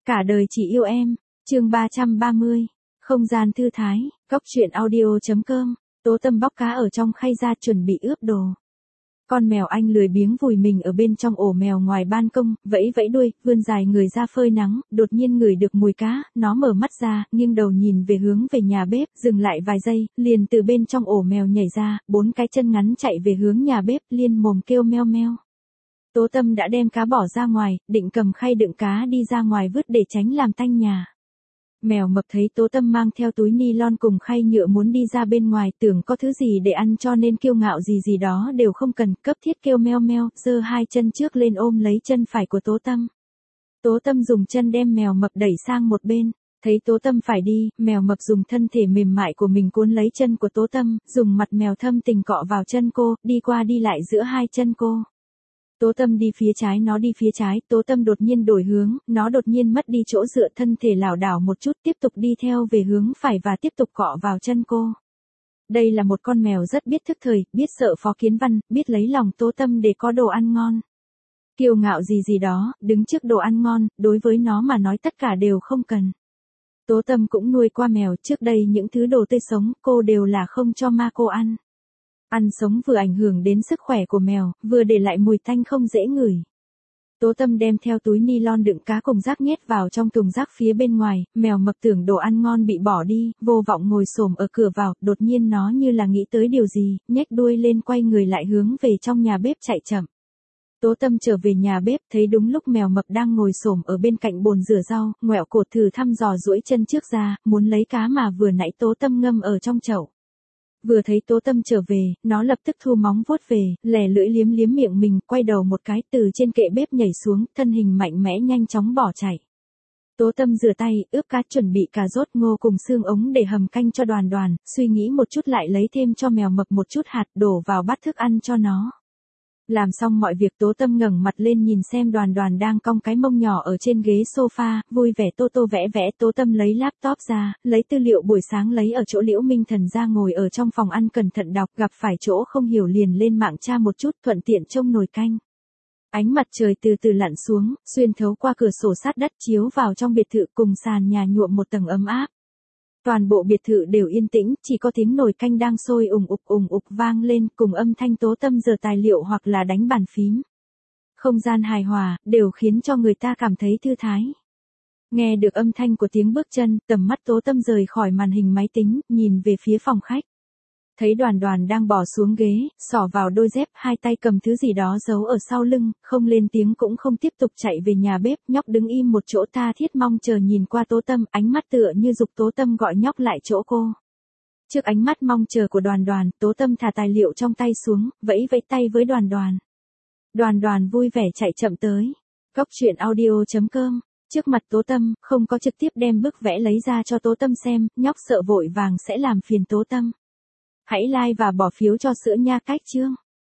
Cả đời chỉ yêu em, chương 330, không gian thư thái, góc truyện audio.com, Tố Tâm bóc cá ở trong khay ra chuẩn bị ướp đồ. Con mèo Anh lười biếng vùi mình ở bên trong ổ mèo ngoài ban công, vẫy vẫy đuôi, vươn dài người ra phơi nắng, đột nhiên ngửi được mùi cá, nó mở mắt ra, nghiêng đầu nhìn về hướng về nhà bếp, dừng lại vài giây, liền từ bên trong ổ mèo nhảy ra, 4 cái chân ngắn chạy về hướng nhà bếp, liên mồm kêu meo meo. Tố Tâm đã đem cá bỏ ra ngoài, định cầm khay đựng cá đi ra ngoài vứt để tránh làm tanh nhà. Mèo mập thấy Tố Tâm mang theo túi ni-lon cùng khay nhựa muốn đi ra bên ngoài, tưởng có thứ gì để ăn cho nên kiêu ngạo gì đó đều không cần, cấp thiết kêu meo meo, giơ 2 chân trước lên ôm lấy chân phải của Tố Tâm. Tố Tâm dùng chân đem mèo mập đẩy sang một bên, thấy Tố Tâm phải đi, mèo mập dùng thân thể mềm mại của mình cuốn lấy chân của Tố Tâm, dùng mặt mèo thâm tình cọ vào chân cô, đi qua đi lại giữa 2 chân cô. Tố Tâm đi phía trái, nó đi phía trái, Tố Tâm đột nhiên đổi hướng, nó đột nhiên mất đi chỗ dựa, thân thể lảo đảo một chút, tiếp tục đi theo về hướng phải và tiếp tục cọ vào chân cô. Đây là một con mèo rất biết thức thời, biết sợ Phó Kiến Văn, biết lấy lòng Tố Tâm để có đồ ăn ngon. Kiêu ngạo gì đó, đứng trước đồ ăn ngon, đối với nó mà nói tất cả đều không cần. Tố Tâm cũng nuôi qua mèo, trước đây những thứ đồ tươi sống, cô đều là không cho ma cô ăn. Ăn sống vừa ảnh hưởng đến sức khỏe của mèo, vừa để lại mùi tanh không dễ ngửi. Tố Tâm đem theo túi ni-lon đựng cá cùng rác nhét vào trong thùng rác phía bên ngoài, mèo mập tưởng đồ ăn ngon bị bỏ đi, vô vọng ngồi xổm ở cửa vào, đột nhiên nó như là nghĩ tới điều gì, nhếch đuôi lên quay người lại hướng về trong nhà bếp chạy chậm. Tố Tâm trở về nhà bếp, thấy đúng lúc mèo mập đang ngồi xổm ở bên cạnh bồn rửa rau, ngoẹo cổ thử thăm dò duỗi chân trước ra, muốn lấy cá mà vừa nãy Tố Tâm ngâm ở trong chậu. Vừa thấy Tố Tâm trở về, nó lập tức thu móng vuốt về, lè lưỡi liếm liếm miệng mình, quay đầu một cái từ trên kệ bếp nhảy xuống, thân hình mạnh mẽ nhanh chóng bỏ chạy. Tố Tâm rửa tay, ướp cá, chuẩn bị cà rốt ngô cùng xương ống để hầm canh cho Đoàn Đoàn, suy nghĩ một chút lại lấy thêm cho mèo mập một chút hạt đổ vào bát thức ăn cho nó. Làm xong mọi việc, Tố Tâm ngẩng mặt lên nhìn xem Đoàn Đoàn đang cong cái mông nhỏ ở trên ghế sofa, vui vẻ tô tô vẽ vẽ. Tố Tâm lấy laptop ra, lấy tư liệu buổi sáng lấy ở chỗ Liễu Minh Thần ra, ngồi ở trong phòng ăn cẩn thận đọc, gặp phải chỗ không hiểu liền lên mạng tra một chút, thuận tiện trông nồi canh. Ánh mặt trời từ từ lặn xuống, xuyên thấu qua cửa sổ sát đất chiếu vào trong biệt thự, cùng sàn nhà nhuộm một tầng ấm áp. Toàn bộ biệt thự đều yên tĩnh, chỉ có tiếng nồi canh đang sôi ùng ục vang lên, cùng âm thanh Tố Tâm giở tài liệu hoặc là đánh bàn phím. Không gian hài hòa, đều khiến cho người ta cảm thấy thư thái. Nghe được âm thanh của tiếng bước chân, tầm mắt Tố Tâm rời khỏi màn hình máy tính, nhìn về phía phòng khách. Thấy Đoàn Đoàn đang bỏ xuống ghế, xỏ vào đôi dép, 2 tay cầm thứ gì đó giấu ở sau lưng, không lên tiếng cũng không tiếp tục chạy về nhà bếp. Nhóc đứng im một chỗ tha thiết mong chờ nhìn qua Tố Tâm, ánh mắt tựa như giục Tố Tâm gọi nhóc lại chỗ cô. Trước ánh mắt mong chờ của Đoàn Đoàn, Tố Tâm thả tài liệu trong tay xuống, vẫy vẫy tay với Đoàn Đoàn. Đoàn Đoàn vui vẻ chạy chậm tới. Góc truyện audio.com. Trước mặt Tố Tâm, không có trực tiếp đem bức vẽ lấy ra cho Tố Tâm xem, nhóc sợ vội vàng sẽ làm phiền Tố Tâm. Hãy like và bỏ phiếu cho sữa nha cách chương.